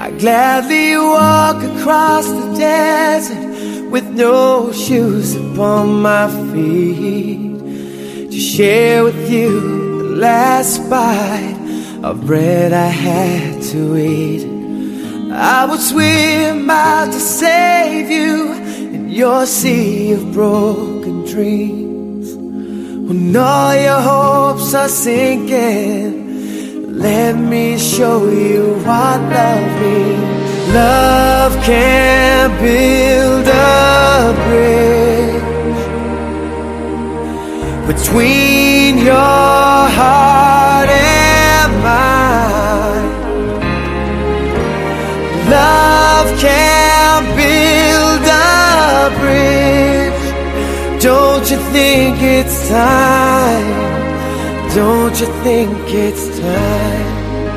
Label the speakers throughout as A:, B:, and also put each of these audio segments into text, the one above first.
A: I'd gladly walk across the desert with no shoes upon my feet to share with you the last bite of bread I had to eat. I would swim out to save you in your sea of broken dreams. When all your hopes are sinking, let me show you what love means. Love can build a bridge between your heart and mine. Love can build a bridge. Don't you think it's time? Don't you think it's time?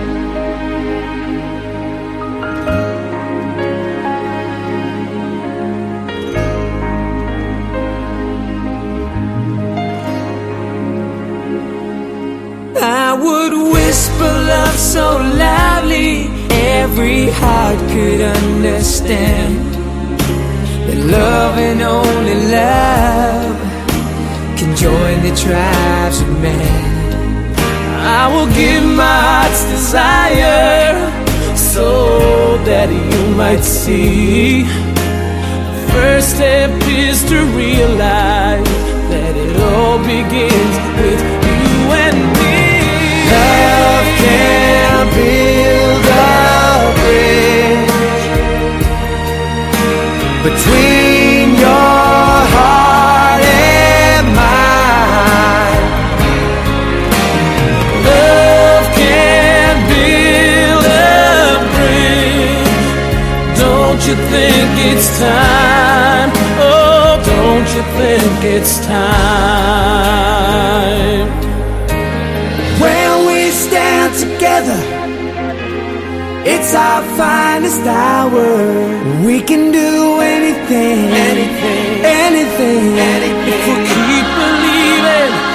A: I would whisper love so loudly every heart could understand that love and only love can join the tribes of man. I will give my heart's desire so that you might see. The first step is to realize that it all begins with you and me. Love can build a bridge between your heart and mine. Love can build a bridge. Don't you think it's time? Oh, don't you think it's time? When we stand together, it's our finest hour. We can do anything, anything, anything, anything. If we keep believing